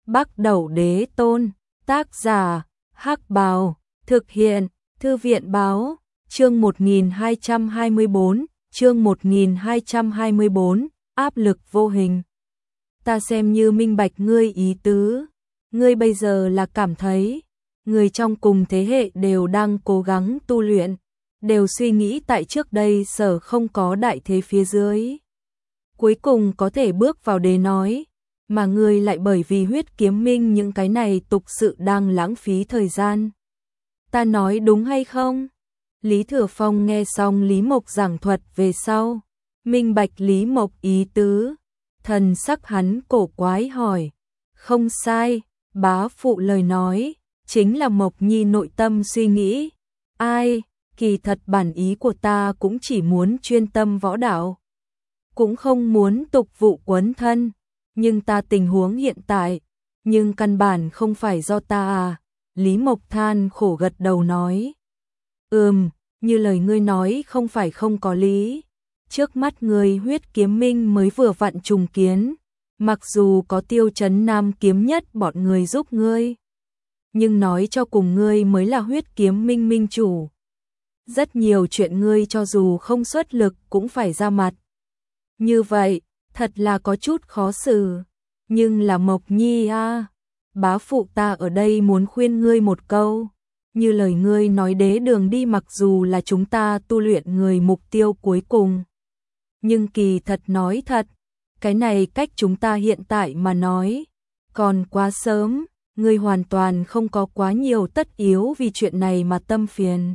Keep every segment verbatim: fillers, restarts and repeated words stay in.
Bắc Đẩu Đế Tôn, tác giả, Hắc Bào, thực hiện, Thư viện Báo, chương một nghìn hai trăm hai mươi bốn, chương một nghìn hai trăm hai mươi bốn, áp lực vô hình. Ta xem như minh bạch ngươi ý tứ, ngươi bây giờ là cảm thấy, người trong cùng thế hệ đều đang cố gắng tu luyện, đều suy nghĩ tại trước đây sở không có đại thế phía dưới. Cuối cùng có thể bước vào đế nói, mà ngươi lại bởi vì huyết kiếm minh những cái này tục sự đang lãng phí thời gian. Ta nói đúng hay không? Lý Thừa Phong nghe xong Lý Mộc giảng thuật về sau, minh bạch Lý Mộc ý tứ, thần sắc hắn cổ quái hỏi, không sai, bá phụ lời nói, chính là Mộc Nhi nội tâm suy nghĩ, ai, kỳ thật bản ý của ta cũng chỉ muốn chuyên tâm võ đạo, cũng không muốn tục vụ quấn thân, nhưng ta tình huống hiện tại, nhưng căn bản không phải do ta à, Lý Mộc than khổ gật đầu nói, ừm, như lời ngươi nói không phải không có lý, trước mắt ngươi huyết kiếm minh mới vừa vặn trùng kiến, mặc dù có Tiêu Chấn Nam kiếm nhất bọn người giúp ngươi, nhưng nói cho cùng ngươi mới là huyết kiếm minh minh chủ. Rất nhiều chuyện ngươi cho dù không xuất lực cũng phải ra mặt. Như vậy, thật là có chút khó xử, nhưng là Mộc Nhi a, bá phụ ta ở đây muốn khuyên ngươi một câu, như lời ngươi nói đế đường đi mặc dù là chúng ta tu luyện người mục tiêu cuối cùng, nhưng kỳ thật nói thật, cái này cách chúng ta hiện tại mà nói, còn quá sớm, ngươi hoàn toàn không có quá nhiều tất yếu vì chuyện này mà tâm phiền.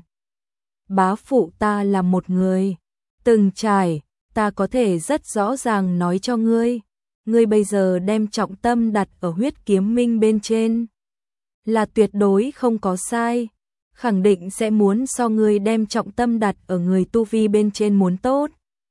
Bá phụ ta là một người từng trải, ta có thể rất rõ ràng nói cho ngươi, ngươi bây giờ đem trọng tâm đặt ở huyết kiếm minh bên trên, là tuyệt đối không có sai, khẳng định sẽ muốn so ngươi đem trọng tâm đặt ở người tu vi bên trên muốn tốt.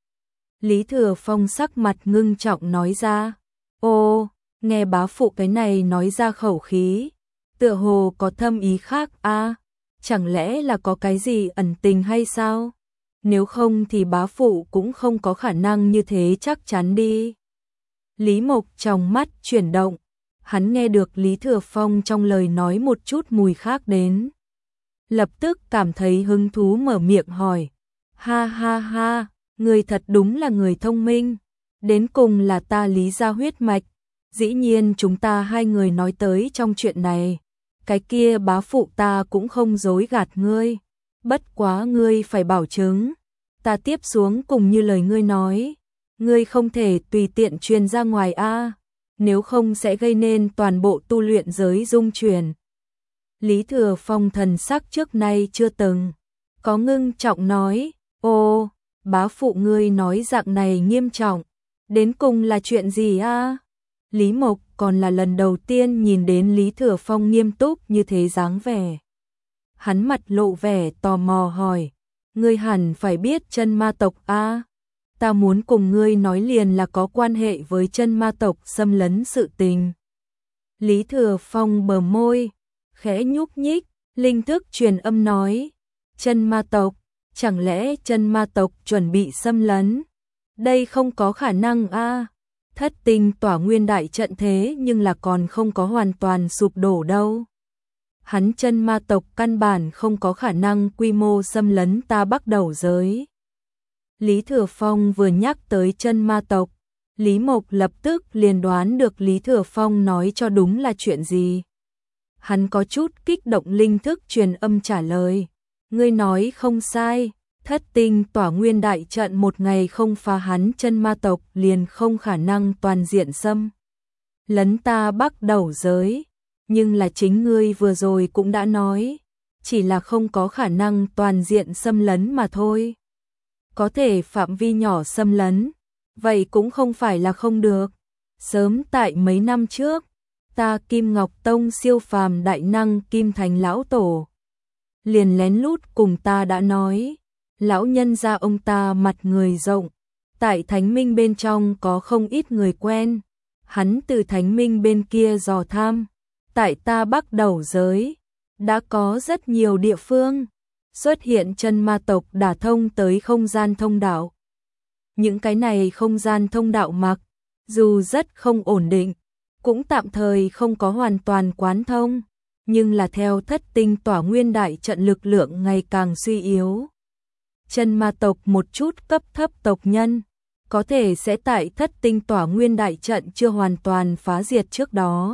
Lý Thừa Phong sắc mặt ngưng trọng nói ra, ô, nghe bá phụ cái này nói ra khẩu khí, tựa hồ có thâm ý khác a, chẳng lẽ là có cái gì ẩn tình hay sao? Nếu không thì bá phụ cũng không có khả năng như thế chắc chắn đi. Lý Mộc trong mắt chuyển động, hắn nghe được Lý Thừa Phong trong lời nói một chút mùi khác đến. Lập tức cảm thấy hứng thú mở miệng hỏi, ha ha ha, người thật đúng là người thông minh, đến cùng là ta Lý gia huyết mạch, dĩ nhiên chúng ta hai người nói tới trong chuyện này, cái kia bá phụ ta cũng không dối gạt ngươi. Bất quá ngươi phải bảo chứng, ta tiếp xuống cùng như lời ngươi nói, ngươi không thể tùy tiện truyền ra ngoài a, nếu không sẽ gây nên toàn bộ tu luyện giới rung chuyển. Lý Thừa Phong thần sắc trước nay chưa từng có ngưng trọng nói, ô, bá phụ ngươi nói dạng này nghiêm trọng, đến cùng là chuyện gì a? Lý Mộc còn là lần đầu tiên nhìn đến Lý Thừa Phong nghiêm túc như thế dáng vẻ. Hắn mặt lộ vẻ tò mò hỏi, ngươi hẳn phải biết chân ma tộc a, ta muốn cùng ngươi nói liền là có quan hệ với chân ma tộc xâm lấn sự tình. Lý Thừa Phong bờ môi, khẽ nhúc nhích, linh thức truyền âm nói, chân ma tộc, chẳng lẽ chân ma tộc chuẩn bị xâm lấn? Đây không có khả năng a, thất tinh tỏa nguyên đại trận thế nhưng là còn không có hoàn toàn sụp đổ đâu. Hắn chân ma tộc căn bản không có khả năng quy mô xâm lấn ta Bắc Đẩu giới. Lý Thừa Phong vừa nhắc tới chân ma tộc, Lý Mộc lập tức liền đoán được Lý Thừa Phong nói cho đúng là chuyện gì. Hắn có chút kích động linh thức truyền âm trả lời, ngươi nói không sai, thất tinh tỏa nguyên đại trận một ngày không phá hắn chân ma tộc liền không khả năng toàn diện xâm lấn ta Bắc Đẩu giới. Nhưng là chính ngươi vừa rồi cũng đã nói, chỉ là không có khả năng toàn diện xâm lấn mà thôi. Có thể phạm vi nhỏ xâm lấn, vậy cũng không phải là không được. Sớm tại mấy năm trước, ta Kim Ngọc Tông siêu phàm đại năng Kim Thành lão tổ liền lén lút cùng ta đã nói, lão nhân gia ông ta mặt người rộng, tại Thánh Minh bên trong có không ít người quen, hắn từ Thánh Minh bên kia dò tham. Tại ta Bắc Đẩu giới, đã có rất nhiều địa phương xuất hiện chân ma tộc đả thông tới không gian thông đạo. Những cái này không gian thông đạo mặc, dù rất không ổn định, cũng tạm thời không có hoàn toàn quán thông, nhưng là theo thất tinh tỏa nguyên đại trận lực lượng ngày càng suy yếu. Chân ma tộc một chút cấp thấp tộc nhân, có thể sẽ tại thất tinh tỏa nguyên đại trận chưa hoàn toàn phá diệt trước đó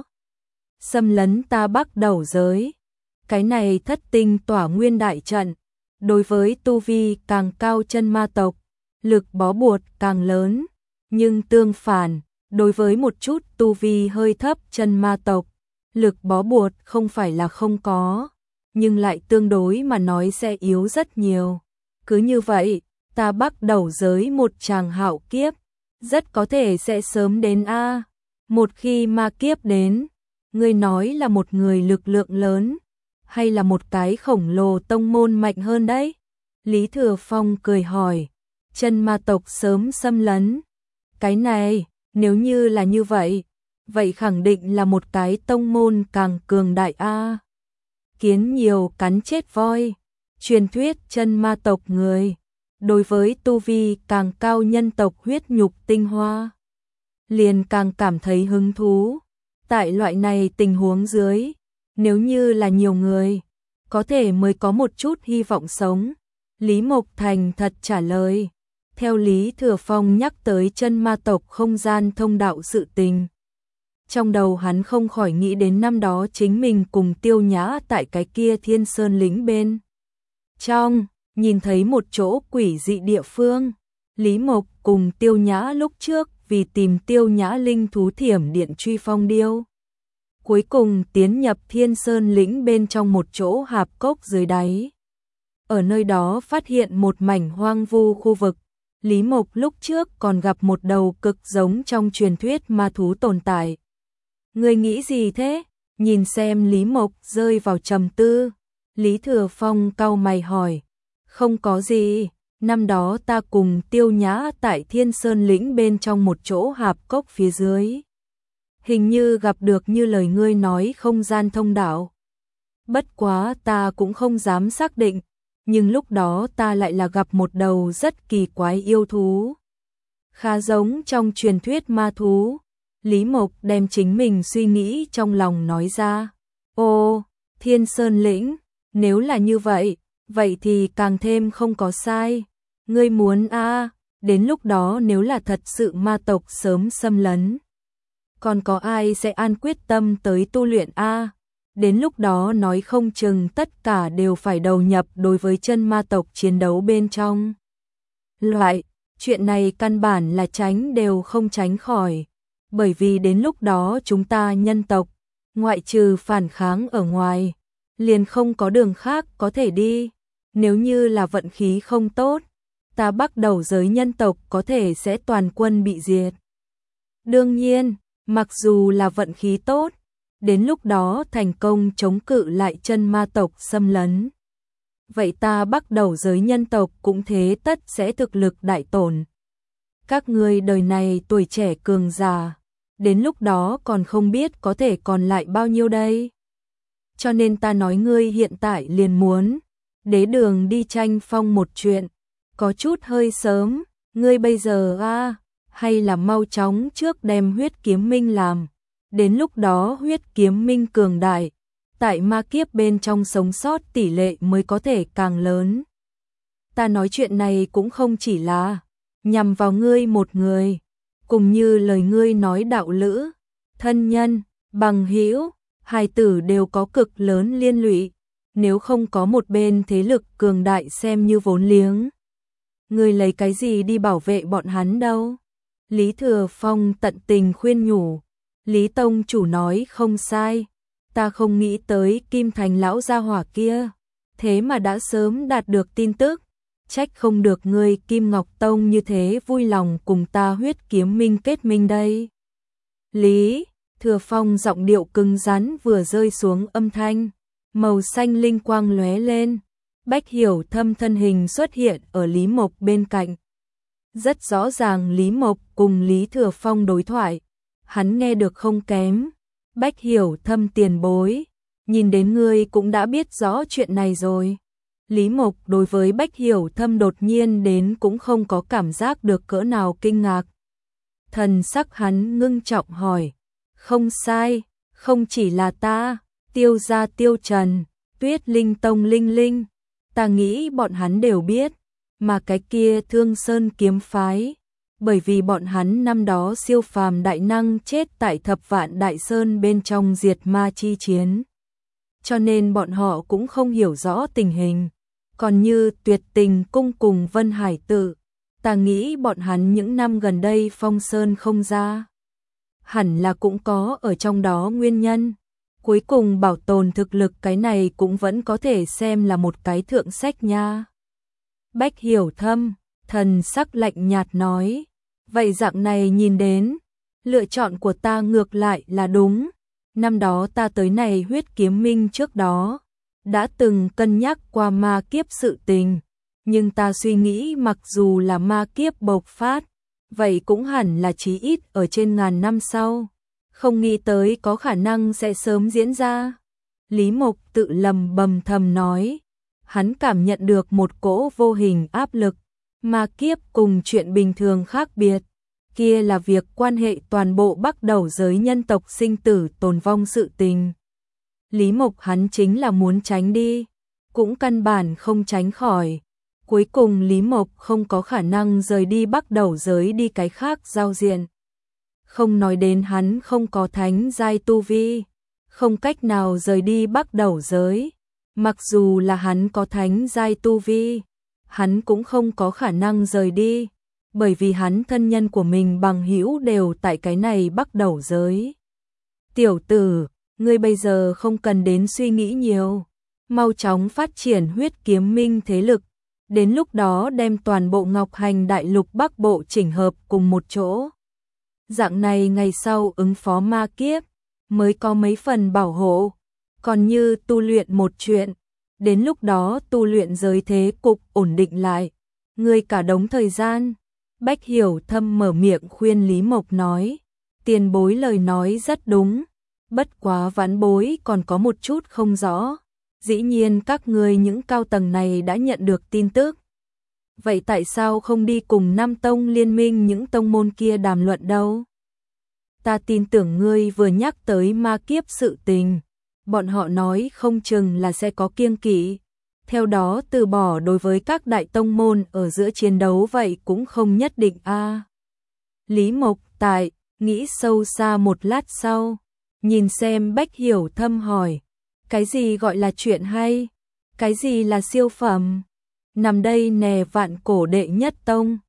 xâm lấn ta Bắc Đầu giới. Cái này thất tinh tỏa nguyên đại trận, đối với tu vi càng cao chân ma tộc, lực bó buộc càng lớn, nhưng tương phản, đối với một chút tu vi hơi thấp chân ma tộc, lực bó buộc không phải là không có, nhưng lại tương đối mà nói sẽ yếu rất nhiều. Cứ như vậy, ta Bắc Đầu giới một tràng hạo kiếp, rất có thể sẽ sớm đến a. Một khi ma kiếp đến, ngươi nói là một người lực lượng lớn, hay là một cái khổng lồ tông môn mạnh hơn đấy? Lý Thừa Phong cười hỏi, chân ma tộc sớm xâm lấn. Cái này, nếu như là như vậy, vậy khẳng định là một cái tông môn càng cường đại a. Kiến nhiều cắn chết voi, truyền thuyết chân ma tộc người, đối với tu vi càng cao nhân tộc huyết nhục tinh hoa, liền càng cảm thấy hứng thú. Tại loại này tình huống dưới, nếu như là nhiều người, có thể mới có một chút hy vọng sống. Lý Mộc Thành thật trả lời. Theo Lý Thừa Phong nhắc tới chân ma tộc không gian thông đạo sự tình, trong đầu hắn không khỏi nghĩ đến năm đó chính mình cùng Tiêu Nhã tại cái kia Thiên Sơn lĩnh bên trong, nhìn thấy một chỗ quỷ dị địa phương. Lý Mộc cùng Tiêu Nhã lúc trước vì tìm Tiêu Nhã linh thú thiểm điện truy phong điêu, cuối cùng tiến nhập Thiên Sơn lĩnh bên trong một chỗ hạp cốc dưới đáy. Ở nơi đó phát hiện một mảnh hoang vu khu vực. Lý Mộc lúc trước còn gặp một đầu cực giống trong truyền thuyết ma thú tồn tại. Người nghĩ gì thế? Nhìn xem Lý Mộc rơi vào trầm tư, Lý Thừa Phong cau mày hỏi. Không có gì, năm đó ta cùng Tiêu Nhã tại Thiên Sơn lĩnh bên trong một chỗ hạp cốc phía dưới, hình như gặp được như lời ngươi nói không gian thông đạo. Bất quá ta cũng không dám xác định, nhưng lúc đó ta lại là gặp một đầu rất kỳ quái yêu thú, khá giống trong truyền thuyết ma thú. Lý Mộc đem chính mình suy nghĩ trong lòng nói ra. Ô, Thiên Sơn lĩnh, nếu là như vậy, vậy thì càng thêm không có sai. Ngươi muốn a, à, đến lúc đó nếu là thật sự ma tộc sớm xâm lấn, còn có ai sẽ an quyết tâm tới tu luyện a? À? Đến lúc đó nói không chừng tất cả đều phải đầu nhập đối với chân ma tộc chiến đấu bên trong. Loại, chuyện này căn bản là tránh đều không tránh khỏi, bởi vì đến lúc đó chúng ta nhân tộc, ngoại trừ phản kháng ở ngoài, liền không có đường khác có thể đi. Nếu như là vận khí không tốt, ta Bắc Đầu giới nhân tộc có thể sẽ toàn quân bị diệt. Đương nhiên, mặc dù là vận khí tốt, đến lúc đó thành công chống cự lại chân ma tộc xâm lấn, vậy ta Bắc Đầu giới nhân tộc cũng thế tất sẽ thực lực đại tổn. Các ngươi đời này tuổi trẻ cường già, đến lúc đó còn không biết có thể còn lại bao nhiêu đây. Cho nên ta nói ngươi hiện tại liền muốn đế đường đi tranh phong một chuyện, có chút hơi sớm. Ngươi bây giờ a, à, hay là mau chóng trước đem huyết kiếm minh làm, đến lúc đó huyết kiếm minh cường đại, tại ma kiếp bên trong sống sót tỷ lệ mới có thể càng lớn. Ta nói chuyện này cũng không chỉ là nhằm vào ngươi một người, cùng như lời ngươi nói đạo lữ, thân nhân, bằng hữu, hài tử đều có cực lớn liên lụy, nếu không có một bên thế lực cường đại xem như vốn liếng, ngươi lấy cái gì đi bảo vệ bọn hắn đâu? Lý Thừa Phong tận tình khuyên nhủ. Lý Tông chủ nói không sai, ta không nghĩ tới Kim Thành lão gia hỏa kia, thế mà đã sớm đạt được tin tức, trách không được ngươi Kim Ngọc Tông như thế vui lòng cùng ta huyết kiếm minh kết minh đây. Lý Thừa Phong giọng điệu cứng rắn vừa rơi xuống âm thanh, màu xanh linh quang lóe lên, Bách Hiểu Thâm thân hình xuất hiện ở Lý Mộc bên cạnh. Rất rõ ràng Lý Mộc cùng Lý Thừa Phong đối thoại, hắn nghe được không kém. Bách Hiểu Thâm tiền bối, nhìn đến ngươi cũng đã biết rõ chuyện này rồi. Lý Mộc đối với Bách Hiểu Thâm đột nhiên đến cũng không có cảm giác được cỡ nào kinh ngạc. Thần sắc hắn ngưng trọng hỏi, Không sai, không chỉ là ta, Tiêu gia Tiêu Trần, Tuyết Linh Tông Linh Linh, ta nghĩ bọn hắn đều biết, mà cái kia Thương Sơn kiếm phái, bởi vì bọn hắn năm đó siêu phàm đại năng chết tại Thập Vạn Đại Sơn bên trong diệt ma chi chiến. Cho nên bọn họ cũng không hiểu rõ tình hình. Còn như Tuyệt Tình Cung cùng Vân Hải Tự, ta nghĩ bọn hắn những năm gần đây phong sơn không ra. Hẳn là cũng có ở trong đó nguyên nhân. Cuối cùng bảo tồn thực lực cái này cũng vẫn có thể xem là một cái thượng sách nha. Bách Hiểu Thâm, thần sắc lạnh nhạt nói. Vậy dạng này nhìn đến, lựa chọn của ta ngược lại là đúng. Năm đó ta tới này Huyết Kiếm Minh trước đó, đã từng cân nhắc qua ma kiếp sự tình. Nhưng ta suy nghĩ mặc dù là ma kiếp bộc phát, vậy cũng hẳn là chí ít ở trên ngàn năm sau. Không nghĩ tới có khả năng sẽ sớm diễn ra. Lý Mộc tự lầm bầm thầm nói. Hắn cảm nhận được một cỗ vô hình áp lực. Ma kiếp cùng chuyện bình thường khác biệt. Kia là việc quan hệ toàn bộ Bắc Đầu giới nhân tộc sinh tử tồn vong sự tình. Lý Mộc hắn chính là muốn tránh đi, cũng căn bản không tránh khỏi. Cuối cùng Lý Mộc không có khả năng rời đi Bắc Đầu giới đi cái khác giao diện. Không nói đến hắn không có thánh giai tu vi, không cách nào rời đi Bắc Đầu giới. Mặc dù là hắn có thánh giai tu vi, hắn cũng không có khả năng rời đi, bởi vì hắn thân nhân của mình bằng hữu đều tại cái này Bắc Đầu giới. Tiểu tử, ngươi bây giờ không cần đến suy nghĩ nhiều, mau chóng phát triển Huyết Kiếm Minh thế lực, đến lúc đó đem toàn bộ Ngọc Hành Đại Lục Bắc Bộ chỉnh hợp cùng một chỗ. Dạng này ngày sau ứng phó ma kiếp, mới có mấy phần bảo hộ, còn như tu luyện một chuyện, đến lúc đó tu luyện giới thế cục ổn định lại, ngươi cả đống thời gian. Bách Hiểu Thâm mở miệng khuyên Lý Mộc nói, tiền bối lời nói rất đúng, bất quá vãn bối còn có một chút không rõ, dĩ nhiên các ngươi những cao tầng này đã nhận được tin tức. Vậy tại sao không đi cùng Nam Tông liên minh những tông môn kia đàm luận đâu? Ta tin tưởng ngươi vừa nhắc tới ma kiếp sự tình, bọn họ nói không chừng là sẽ có kiêng kỵ, theo đó từ bỏ đối với các đại tông môn ở giữa chiến đấu vậy cũng không nhất định a. À. Lý Mộc tại, nghĩ sâu xa một lát sau, nhìn xem Bách Hiểu Thâm hỏi, cái gì gọi là chuyện hay, cái gì là siêu phẩm, nằm đây nè vạn cổ đệ nhất tông,